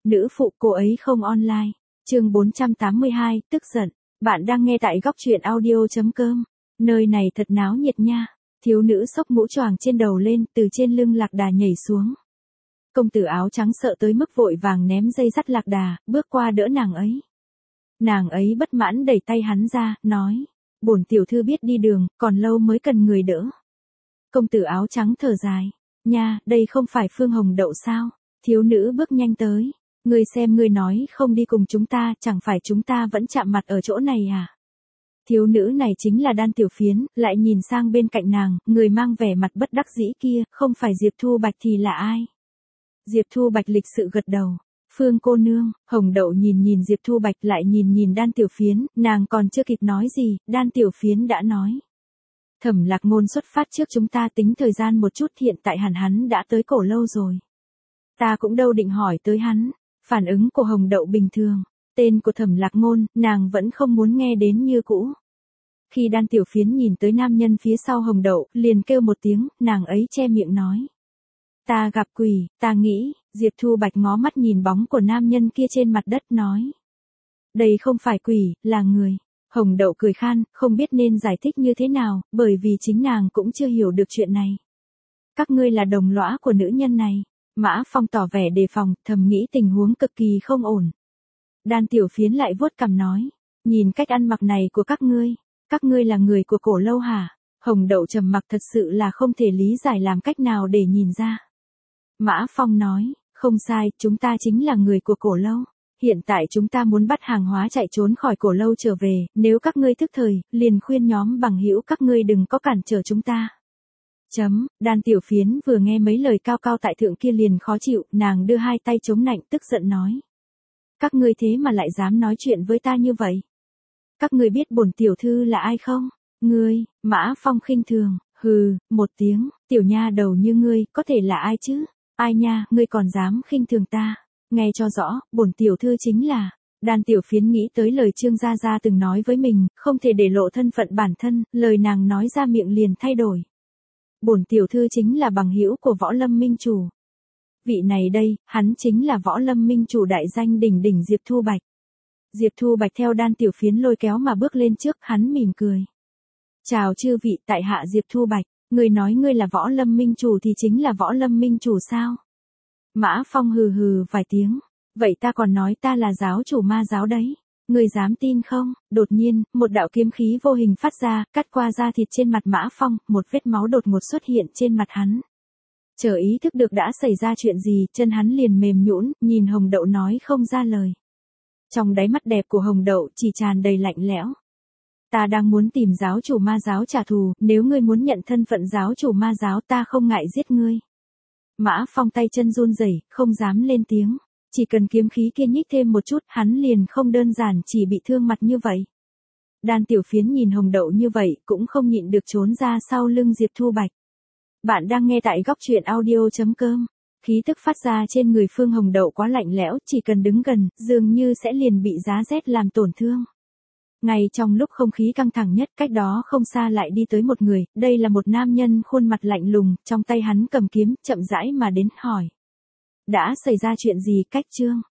Nữ phụ cô ấy không online. Chương 482, tức giận. Bạn đang nghe tại góc truyện audio.com. Nơi này thật náo nhiệt nha. Thiếu nữ xốc mũ choàng trên đầu lên, từ trên lưng lạc đà nhảy xuống. Công tử áo trắng sợ tới mức vội vàng ném dây dắt lạc đà, bước qua đỡ nàng ấy. Nàng ấy bất mãn đẩy tay hắn ra, nói: "Bổn tiểu thư biết đi đường, còn lâu mới cần người đỡ." Công tử áo trắng thở dài: "Nha, đây không phải Phương Hồng Đậu sao?" Thiếu nữ bước nhanh tới: "Ngươi xem, ngươi nói không đi cùng chúng ta, chẳng phải chúng ta vẫn chạm mặt ở chỗ này à?" Thiếu nữ này chính là Đan Tiểu Phiến, lại nhìn sang bên cạnh nàng, người mang vẻ mặt bất đắc dĩ kia, không phải Diệp Thu Bạch thì là ai? Diệp Thu Bạch lịch sự gật đầu. "Phương cô nương." Hồng Đậu nhìn nhìn Diệp Thu Bạch, lại nhìn nhìn Đan Tiểu Phiến, nàng còn chưa kịp nói gì, Đan Tiểu Phiến đã nói: "Thẩm Lạc Ngôn xuất phát trước chúng ta, tính thời gian một chút, hiện tại hẳn hắn đã tới Cổ Lâu rồi." Ta cũng đâu định hỏi tới hắn. Phản ứng của Hồng Đậu bình thường. Tên của Thẩm Lạc Ngôn, nàng vẫn không muốn nghe đến như cũ. Khi Đan Tiểu Phiến nhìn tới nam nhân phía sau Hồng Đậu, liền kêu một tiếng, nàng ấy che miệng nói: "Ta gặp quỷ." Ta nghĩ. Diệp Thu Bạch ngó mắt nhìn bóng của nam nhân kia trên mặt đất, nói: "Đây không phải quỷ, là người." Hồng Đậu cười khan, không biết nên giải thích như thế nào, bởi vì chính nàng cũng chưa hiểu được chuyện này. "Các ngươi là đồng lõa của nữ nhân này." Mã Phong tỏ vẻ đề phòng, thầm nghĩ tình huống cực kỳ không ổn. Đan Tiểu Phiến lại vuốt cằm nói: "Nhìn cách ăn mặc này của các ngươi là người của Cổ Lâu hả?" Hồng Đậu trầm mặc, thật sự là không thể lý giải làm cách nào để nhìn ra. Mã Phong nói: "Không sai, chúng ta chính là người của Cổ Lâu. Hiện tại chúng ta muốn bắt hàng hóa chạy trốn khỏi Cổ Lâu trở về, nếu các ngươi thức thời, liền khuyên nhóm bằng hữu các ngươi đừng có cản trở chúng ta." Đan Tiểu Phiến vừa nghe mấy lời cao cao tại thượng kia liền khó chịu, nàng đưa hai tay chống nạnh, tức giận nói: "Các ngươi thế mà lại dám nói chuyện với ta như vậy? Các ngươi biết bổn tiểu thư là ai không?" "Ngươi?" Mã Phong khinh thường, hừ, một tiếng, "Tiểu nha đầu như ngươi, có thể là ai chứ? Ai nha, ngươi còn dám khinh thường ta? Nghe cho rõ, bổn tiểu thư chính là..." Đan Tiểu Phiến nghĩ tới lời Trương Gia Gia từng nói với mình, không thể để lộ thân phận bản thân, lời nàng nói ra miệng liền thay đổi. "Bổn tiểu thư chính là bằng hữu của Võ Lâm Minh Chủ." Vị này đây, hắn chính là Võ Lâm Minh Chủ đại danh đỉnh đỉnh Diệp Thu Bạch. Diệp Thu Bạch theo Đan Tiểu Phiến lôi kéo mà bước lên trước, hắn mỉm cười: "Chào chư vị, tại hạ Diệp Thu Bạch." "Ngươi nói ngươi là Võ Lâm Minh Chủ thì chính là Võ Lâm Minh Chủ sao?" Mã Phong hừ hừ vài tiếng: "Vậy ta còn nói ta là giáo chủ ma giáo đấy. Ngươi dám tin không?" Đột nhiên, một đạo kiếm khí vô hình phát ra, cắt qua da thịt trên mặt Mã Phong, một vết máu đột ngột xuất hiện trên mặt hắn. Chờ ý thức được đã xảy ra chuyện gì, chân hắn liền mềm nhũn, nhìn Hồng Đậu nói không ra lời. Trong đáy mắt đẹp của Hồng Đậu chỉ tràn đầy lạnh lẽo. "Ta đang muốn tìm giáo chủ ma giáo trả thù, nếu ngươi muốn nhận thân phận giáo chủ ma giáo, ta không ngại giết ngươi." Mã Phong tay chân run rẩy, không dám lên tiếng. Chỉ cần kiếm khí kia nhích thêm một chút, hắn liền không đơn giản chỉ bị thương mặt như vậy. Đan Tiểu Phiến nhìn Hồng Đậu như vậy, cũng không nhịn được trốn ra sau lưng Diệp Thu Bạch. Bạn đang nghe tại góc truyện audio.com. Khí tức phát ra trên người Phương Hồng Đậu quá lạnh lẽo, chỉ cần đứng gần, dường như sẽ liền bị giá rét làm tổn thương. Ngay trong lúc không khí căng thẳng nhất, cách đó không xa lại đi tới một người, đây là một nam nhân khuôn mặt lạnh lùng, trong tay hắn cầm kiếm, chậm rãi mà đến, hỏi: "Đã xảy ra chuyện gì, Cách Trương?"